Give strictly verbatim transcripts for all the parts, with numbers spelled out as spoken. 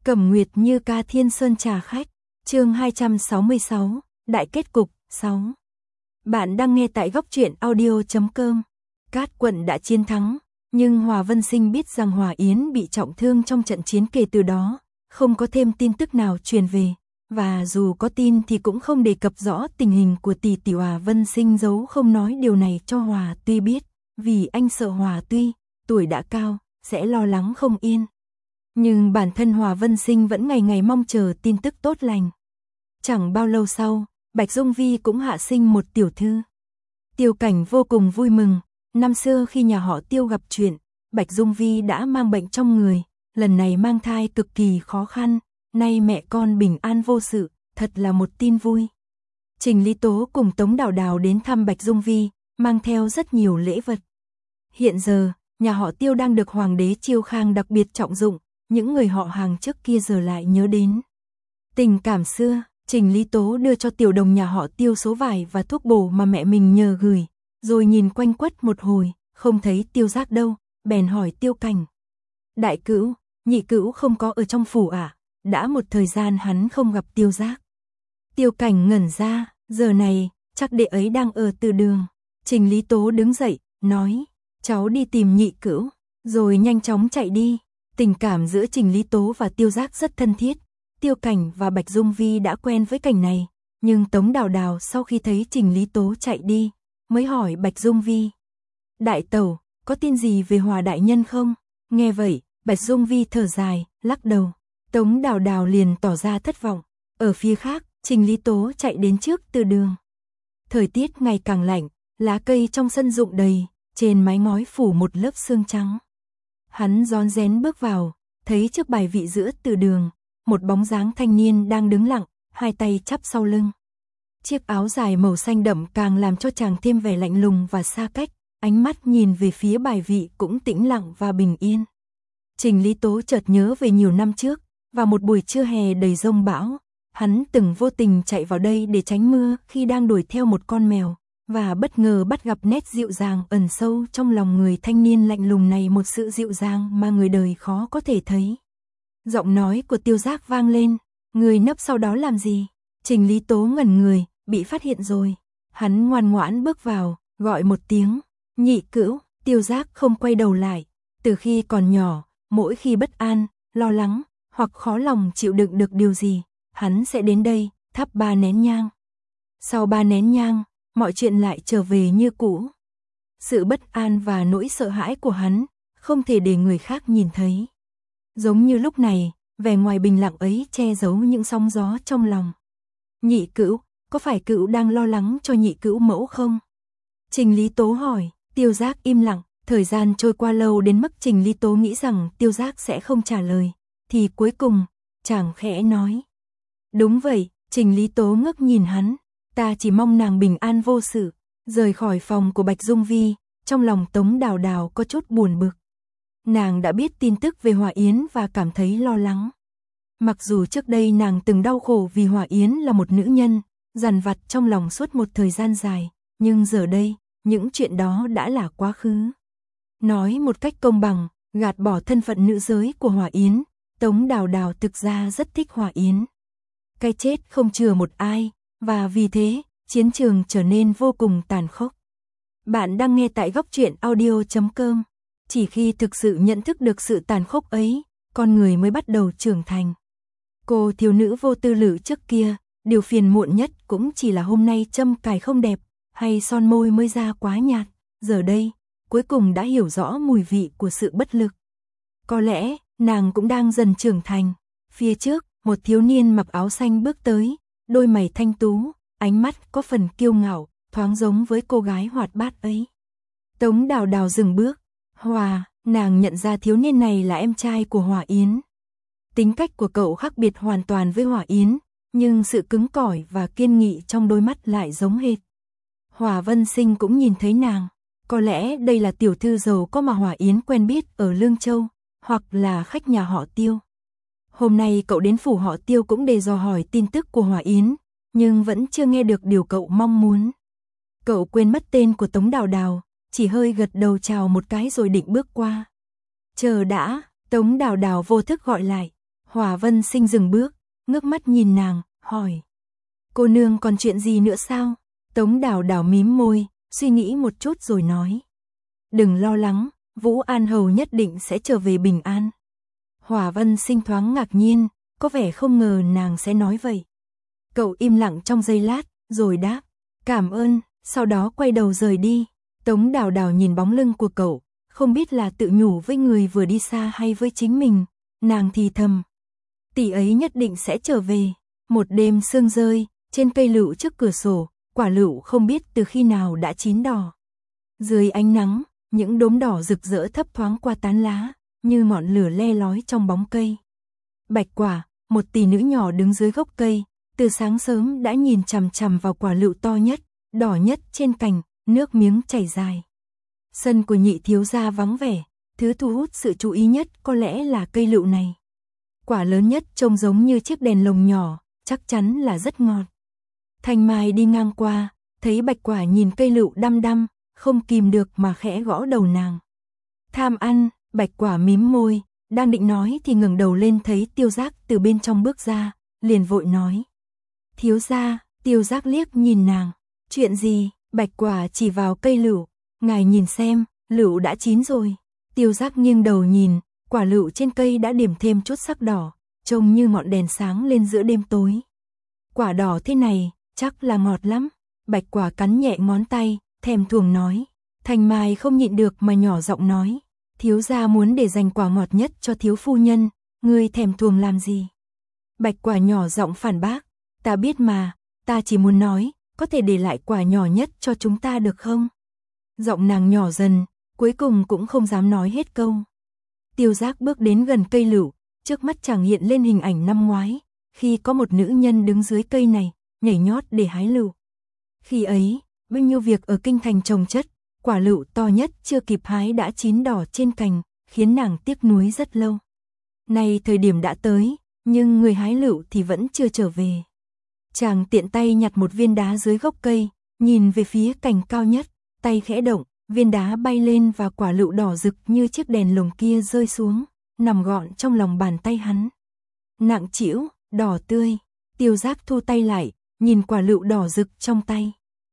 Cẩm Nguyệt Như ca Thiên Sơn trà khách, chương hai trăm sáu mươi sáu, đại kết cục, sáu. Bạn đang nghe tại góc truyện audio chấm com. Cát quận đã chiến thắng, nhưng Hòa Vân Sinh biết rằng Hòa Yến bị trọng thương trong trận chiến, kể từ đó, không có thêm tin tức nào truyền về, và dù có tin thì cũng không đề cập rõ tình hình của tỷ tỷ. Hòa Vân Sinh giấu không nói điều này cho Hòa Tuy biết, vì anh sợ Hòa Tuy, tuổi đã cao, sẽ lo lắng không yên. Nhưng bản thân Hòa Vân Sinh vẫn ngày ngày mong chờ tin tức tốt lành. Chẳng bao lâu sau, Bạch Dung Vi cũng hạ sinh một tiểu thư. Tiêu Cảnh vô cùng vui mừng, năm xưa khi nhà họ Tiêu gặp chuyện, Bạch Dung Vi đã mang bệnh trong người, lần này mang thai cực kỳ khó khăn, nay mẹ con bình an vô sự, thật là một tin vui. Trình Lý Tố cùng Tống Đào Đào đến thăm Bạch Dung Vi, mang theo rất nhiều lễ vật. Hiện giờ, nhà họ Tiêu đang được Hoàng đế Chiêu Khang đặc biệt trọng dụng, những người họ hàng trước kia giờ lại nhớ đến tình cảm xưa. Trình Lý Tố đưa cho tiểu đồng nhà họ Tiêu số vải và thuốc bổ mà mẹ mình nhờ gửi, rồi nhìn quanh quất một hồi, không thấy Tiêu Giác đâu, bèn hỏi Tiêu Cảnh. Đại cữu, nhị cữu không có ở trong phủ à? Đã một thời gian hắn không gặp Tiêu Giác. Tiêu Cảnh ngẩn ra, giờ này, chắc đệ ấy đang ở từ đường. Trình Lý Tố đứng dậy, nói, cháu đi tìm nhị cữu, rồi nhanh chóng chạy đi. Tình cảm giữa Trình Lý Tố và Tiêu Giác rất thân thiết. Tiêu Cảnh và Bạch Dung Vi đã quen với cảnh này, nhưng Tống Đào Đào sau khi thấy Trình Lý Tố chạy đi, mới hỏi Bạch Dung Vi. Đại tẩu, có tin gì về Hòa đại nhân không? Nghe vậy, Bạch Dung Vi thở dài, lắc đầu. Tống Đào Đào liền tỏ ra thất vọng. Ở phía khác, Trình Lý Tố chạy đến trước từ đường. Thời tiết ngày càng lạnh, lá cây trong sân rụng đầy, trên mái ngói phủ một lớp sương trắng. Hắn rón rén bước vào, thấy trước bài vị giữa từ đường, một bóng dáng thanh niên đang đứng lặng, hai tay chắp sau lưng. Chiếc áo dài màu xanh đậm càng làm cho chàng thêm vẻ lạnh lùng và xa cách, ánh mắt nhìn về phía bài vị cũng tĩnh lặng và bình yên. Trình Lý Tố chợt nhớ về nhiều năm trước, vào một buổi trưa hè đầy giông bão, hắn từng vô tình chạy vào đây để tránh mưa khi đang đuổi theo một con mèo, và bất ngờ bắt gặp nét dịu dàng ẩn sâu trong lòng người thanh niên lạnh lùng này, một sự dịu dàng mà người đời khó có thể thấy. Giọng nói của Tiêu Giác vang lên, người nấp sau đó làm gì? Trình Lý Tố ngẩn người, bị phát hiện rồi. Hắn ngoan ngoãn bước vào, gọi một tiếng, nhị cữu. Tiêu Giác không quay đầu lại. Từ khi còn nhỏ, mỗi khi bất an, lo lắng, hoặc khó lòng chịu đựng được điều gì, hắn sẽ đến đây, thắp ba nén nhang. Sau ba nén nhang, mọi chuyện lại trở về như cũ. Sự bất an và nỗi sợ hãi của hắn, không thể để người khác nhìn thấy. Giống như lúc này, vẻ ngoài bình lặng ấy che giấu những sóng gió trong lòng. Nhị cữu, có phải cữu đang lo lắng cho nhị cữu mẫu không? Trình Lý Tố hỏi. Tiêu Giác im lặng, thời gian trôi qua lâu đến mức Trình Lý Tố nghĩ rằng Tiêu Giác sẽ không trả lời, thì cuối cùng, chàng khẽ nói. Đúng vậy. Trình Lý Tố ngước nhìn hắn, ta chỉ mong nàng bình an vô sự. Rời khỏi phòng của Bạch Dung Vi, trong lòng Tống Đào Đào có chút buồn bực. Nàng đã biết tin tức về Hòa Yến và cảm thấy lo lắng. Mặc dù trước đây nàng từng đau khổ vì Hòa Yến là một nữ nhân, dằn vặt trong lòng suốt một thời gian dài, nhưng giờ đây, những chuyện đó đã là quá khứ. Nói một cách công bằng, gạt bỏ thân phận nữ giới của Hòa Yến, Tống Đào Đào thực ra rất thích Hòa Yến. Cái chết không chừa một ai, và vì thế, chiến trường trở nên vô cùng tàn khốc. Bạn đang nghe tại góc truyện audio chấm com. Chỉ khi thực sự nhận thức được sự tàn khốc ấy, con người mới bắt đầu trưởng thành. Cô thiếu nữ vô tư lự trước kia, điều phiền muộn nhất cũng chỉ là hôm nay châm cài không đẹp, hay son môi mới ra quá nhạt. Giờ đây, cuối cùng đã hiểu rõ mùi vị của sự bất lực. Có lẽ, nàng cũng đang dần trưởng thành. Phía trước, một thiếu niên mặc áo xanh bước tới, đôi mày thanh tú, ánh mắt có phần kiêu ngạo, thoáng giống với cô gái hoạt bát ấy. Tống Đào Đào dừng bước. Hòa, nàng nhận ra thiếu niên này là em trai của Hòa Yến. Tính cách của cậu khác biệt hoàn toàn với Hòa Yến, nhưng sự cứng cỏi và kiên nghị trong đôi mắt lại giống hệt. Hòa Vân Sinh cũng nhìn thấy nàng, có lẽ đây là tiểu thư giàu có mà Hòa Yến quen biết ở Lương Châu, hoặc là khách nhà họ Tiêu. Hôm nay cậu đến phủ họ Tiêu cũng để dò hỏi tin tức của Hòa Yến, nhưng vẫn chưa nghe được điều cậu mong muốn. Cậu quên mất tên của Tống Đào Đào, chỉ hơi gật đầu chào một cái rồi định bước qua. Chờ đã, Tống Đào Đào vô thức gọi lại. Hỏa Vân Sinh dừng bước, ngước mắt nhìn nàng, hỏi. Cô nương còn chuyện gì nữa sao? Tống Đào Đào mím môi, suy nghĩ một chút rồi nói. Đừng lo lắng, Vũ An Hầu nhất định sẽ trở về bình an. Hỏa Vân Sinh thoáng ngạc nhiên, có vẻ không ngờ nàng sẽ nói vậy. Cậu im lặng trong giây lát, rồi đáp. Cảm ơn, sau đó quay đầu rời đi. Tống Đào Đào nhìn bóng lưng của cậu, không biết là tự nhủ với người vừa đi xa hay với chính mình. Nàng thì thầm. Tỷ ấy nhất định sẽ trở về. Một đêm sương rơi, trên cây lựu trước cửa sổ, quả lựu không biết từ khi nào đã chín đỏ. Dưới ánh nắng, những đốm đỏ rực rỡ thấp thoáng qua tán lá, như ngọn lửa le lói trong bóng cây. Bạch Quả, một tỷ nữ nhỏ đứng dưới gốc cây, từ sáng sớm đã nhìn chằm chằm vào quả lựu to nhất, đỏ nhất trên cành, nước miếng chảy dài. Sân của nhị thiếu gia vắng vẻ, thứ thu hút sự chú ý nhất có lẽ là cây lựu này. Quả lớn nhất trông giống như chiếc đèn lồng nhỏ, chắc chắn là rất ngọt. Thanh Mai đi ngang qua, thấy Bạch Quả nhìn cây lựu đăm đăm, không kìm được mà khẽ gõ đầu nàng. Tham ăn, Bạch Quả mím môi, đang định nói thì ngẩng đầu lên thấy Tiêu Giác từ bên trong bước ra, liền vội nói. Thiếu gia. Tiêu Giác liếc nhìn nàng. Chuyện gì? Bạch Quả chỉ vào cây lựu. Ngài nhìn xem, lựu đã chín rồi. Tiêu Giác nghiêng đầu nhìn, quả lựu trên cây đã điểm thêm chút sắc đỏ, trông như ngọn đèn sáng lên giữa đêm tối. Quả đỏ thế này, chắc là ngọt lắm. Bạch Quả cắn nhẹ ngón tay, thèm thuồng nói. Thanh Mai không nhịn được mà nhỏ giọng nói. Thiếu gia muốn để dành quả ngọt nhất cho thiếu phu nhân, ngươi thèm thuồng làm gì? Bạch Quả nhỏ giọng phản bác. Ta biết mà, ta chỉ muốn nói, có thể để lại quả nhỏ nhất cho chúng ta được không? Giọng nàng nhỏ dần, cuối cùng cũng không dám nói hết câu. Tiêu Giác bước đến gần cây lựu, trước mắt chàng hiện lên hình ảnh năm ngoái, khi có một nữ nhân đứng dưới cây này, nhảy nhót để hái lựu. Khi ấy, bao nhiêu việc ở kinh thành trồng chất, quả lựu to nhất chưa kịp hái đã chín đỏ trên cành, khiến nàng tiếc nuối rất lâu. Nay thời điểm đã tới, nhưng người hái lựu thì vẫn chưa trở về. Chàng tiện tay nhặt một viên đá dưới gốc cây, nhìn về phía cành cao nhất, tay khẽ động, viên đá bay lên và quả lựu đỏ rực như chiếc đèn lồng kia rơi xuống, nằm gọn trong lòng bàn tay hắn. Nặng trĩu, đỏ tươi. Tiêu Giác thu tay lại, nhìn quả lựu đỏ rực trong tay.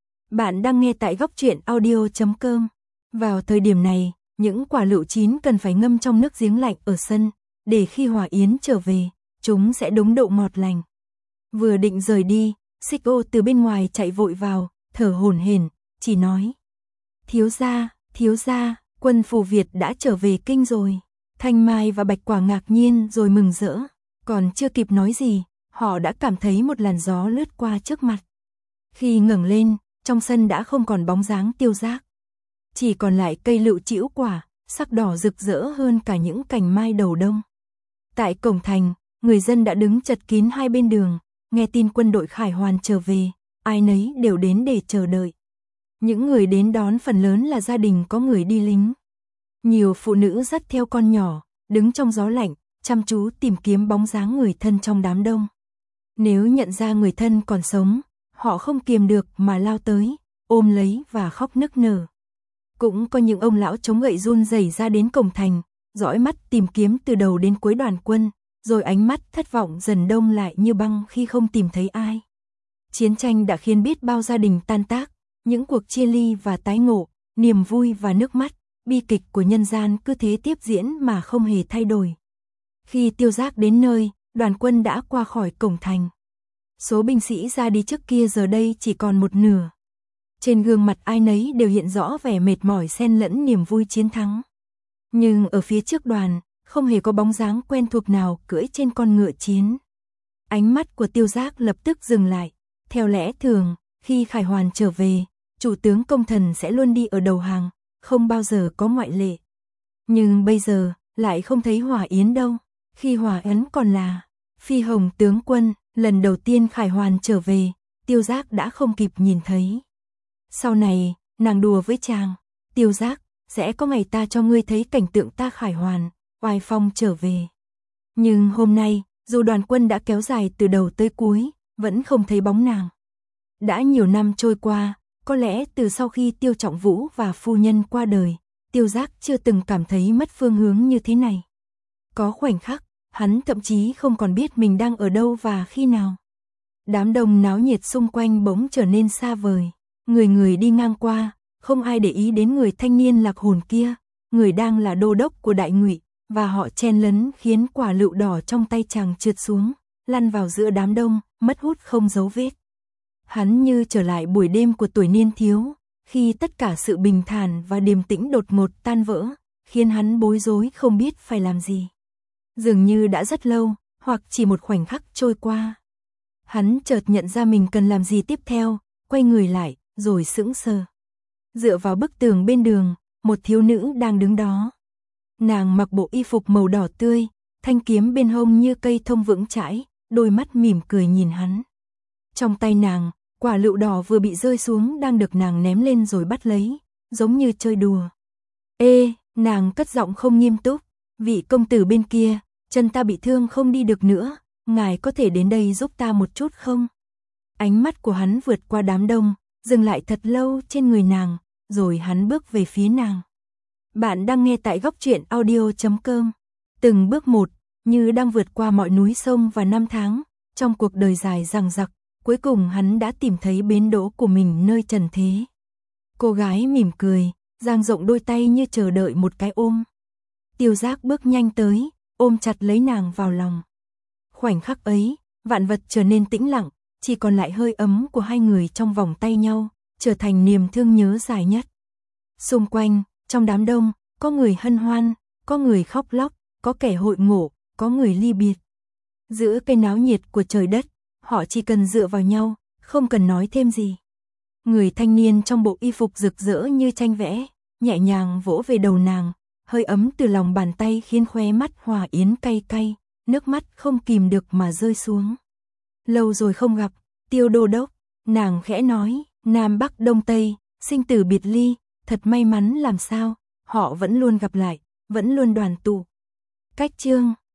Bạn đang nghe tại góc truyện audio chấm com. Vào thời điểm này, những quả lựu chín cần phải ngâm trong nước giếng lạnh ở sân, để khi Hòa Yến trở về, chúng sẽ đúng độ ngọt lành. Vừa định rời đi, Xích Ô từ bên ngoài chạy vội vào, thở hổn hển, chỉ nói. Thiếu gia, thiếu gia, quân phù Việt đã trở về kinh rồi. Thanh Mai và Bạch Quả ngạc nhiên rồi mừng rỡ, còn chưa kịp nói gì, họ đã cảm thấy một làn gió lướt qua trước mặt. Khi ngẩng lên, trong sân đã không còn bóng dáng Tiêu Giác. Chỉ còn lại cây lựu trĩu quả, sắc đỏ rực rỡ hơn cả những cành mai đầu đông. Tại cổng thành, người dân đã đứng chật kín hai bên đường, nghe tin quân đội Khải Hoàn trở về, ai nấy đều đến để chờ đợi. Những người đến đón phần lớn là gia đình có người đi lính. Nhiều phụ nữ dắt theo con nhỏ, đứng trong gió lạnh, chăm chú tìm kiếm bóng dáng người thân trong đám đông. Nếu nhận ra người thân còn sống, họ không kiềm được mà lao tới, ôm lấy và khóc nức nở. Cũng có những ông lão chống gậy run rẩy ra đến cổng thành, dõi mắt tìm kiếm từ đầu đến cuối đoàn quân, rồi ánh mắt thất vọng dần đông lại như băng khi không tìm thấy ai. Chiến tranh đã khiến biết bao gia đình tan tác, những cuộc chia ly và tái ngộ, niềm vui và nước mắt, bi kịch của nhân gian cứ thế tiếp diễn mà không hề thay đổi. Khi Tiêu Giác đến nơi, đoàn quân đã qua khỏi cổng thành. Số binh sĩ ra đi trước kia giờ đây chỉ còn một nửa. Trên gương mặt ai nấy đều hiện rõ vẻ mệt mỏi xen lẫn niềm vui chiến thắng. Nhưng ở phía trước đoàn, không hề có bóng dáng quen thuộc nào cưỡi trên con ngựa chiến. Ánh mắt của Tiêu Giác lập tức dừng lại. Theo lẽ thường, khi Khải Hoàn trở về, chủ tướng công thần sẽ luôn đi ở đầu hàng, không bao giờ có ngoại lệ. Nhưng bây giờ, lại không thấy Hòa Yến đâu. Khi Hòa Yến còn là Phi Hồng tướng quân, lần đầu tiên Khải Hoàn trở về, Tiêu Giác đã không kịp nhìn thấy. Sau này, nàng đùa với chàng, Tiêu Giác, sẽ có ngày ta cho ngươi thấy cảnh tượng ta Khải Hoàn, oai phong trở về. Nhưng hôm nay, dù đoàn quân đã kéo dài từ đầu tới cuối, vẫn không thấy bóng nàng. Đã nhiều năm trôi qua, có lẽ từ sau khi Tiêu Trọng Vũ và phu nhân qua đời, Tiêu Giác chưa từng cảm thấy mất phương hướng như thế này. Có khoảnh khắc, hắn thậm chí không còn biết mình đang ở đâu và khi nào. Đám đông náo nhiệt xung quanh bỗng trở nên xa vời, người người đi ngang qua, không ai để ý đến người thanh niên lạc hồn kia, người đang là đô đốc của Đại Ngụy, và họ chen lấn khiến quả lựu đỏ trong tay chàng trượt xuống, lăn vào giữa đám đông, mất hút không dấu vết. Hắn như trở lại buổi đêm của tuổi niên thiếu, khi tất cả sự bình thản và điềm tĩnh đột ngột tan vỡ, khiến hắn bối rối không biết phải làm gì. Dường như đã rất lâu, hoặc chỉ một khoảnh khắc trôi qua. Hắn chợt nhận ra mình cần làm gì tiếp theo, quay người lại, rồi sững sờ. Dựa vào bức tường bên đường, một thiếu nữ đang đứng đó. Nàng mặc bộ y phục màu đỏ tươi, thanh kiếm bên hông như cây thông vững chãi, đôi mắt mỉm cười nhìn hắn. Trong tay nàng, quả lựu đỏ vừa bị rơi xuống đang được nàng ném lên rồi bắt lấy, giống như chơi đùa. Ê, nàng cất giọng không nghiêm túc, vị công tử bên kia, chân ta bị thương không đi được nữa, ngài có thể đến đây giúp ta một chút không? Ánh mắt của hắn vượt qua đám đông, dừng lại thật lâu trên người nàng, rồi hắn bước về phía nàng. Bạn đang nghe tại góc truyện audio chấm com. Từng bước một, như đang vượt qua mọi núi sông và năm tháng, trong cuộc đời dài dằng dặc, cuối cùng hắn đã tìm thấy bến đỗ của mình nơi trần thế. Cô gái mỉm cười, dang rộng đôi tay như chờ đợi một cái ôm. Tiêu Giác bước nhanh tới, ôm chặt lấy nàng vào lòng. Khoảnh khắc ấy, vạn vật trở nên tĩnh lặng, chỉ còn lại hơi ấm của hai người trong vòng tay nhau, trở thành niềm thương nhớ dài nhất. Xung quanh, trong đám đông, có người hân hoan, có người khóc lóc, có kẻ hội ngộ, có người ly biệt. Giữa cái náo nhiệt của trời đất, họ chỉ cần dựa vào nhau, không cần nói thêm gì. Người thanh niên trong bộ y phục rực rỡ như tranh vẽ, nhẹ nhàng vỗ về đầu nàng, hơi ấm từ lòng bàn tay khiến khóe mắt Hòa Yến cay cay, nước mắt không kìm được mà rơi xuống. Lâu rồi không gặp, Tiêu đô đốc, nàng khẽ nói, Nam Bắc Đông Tây, sinh tử biệt ly, thật may mắn làm sao, họ vẫn luôn gặp lại, vẫn luôn đoàn tụ. Cách chương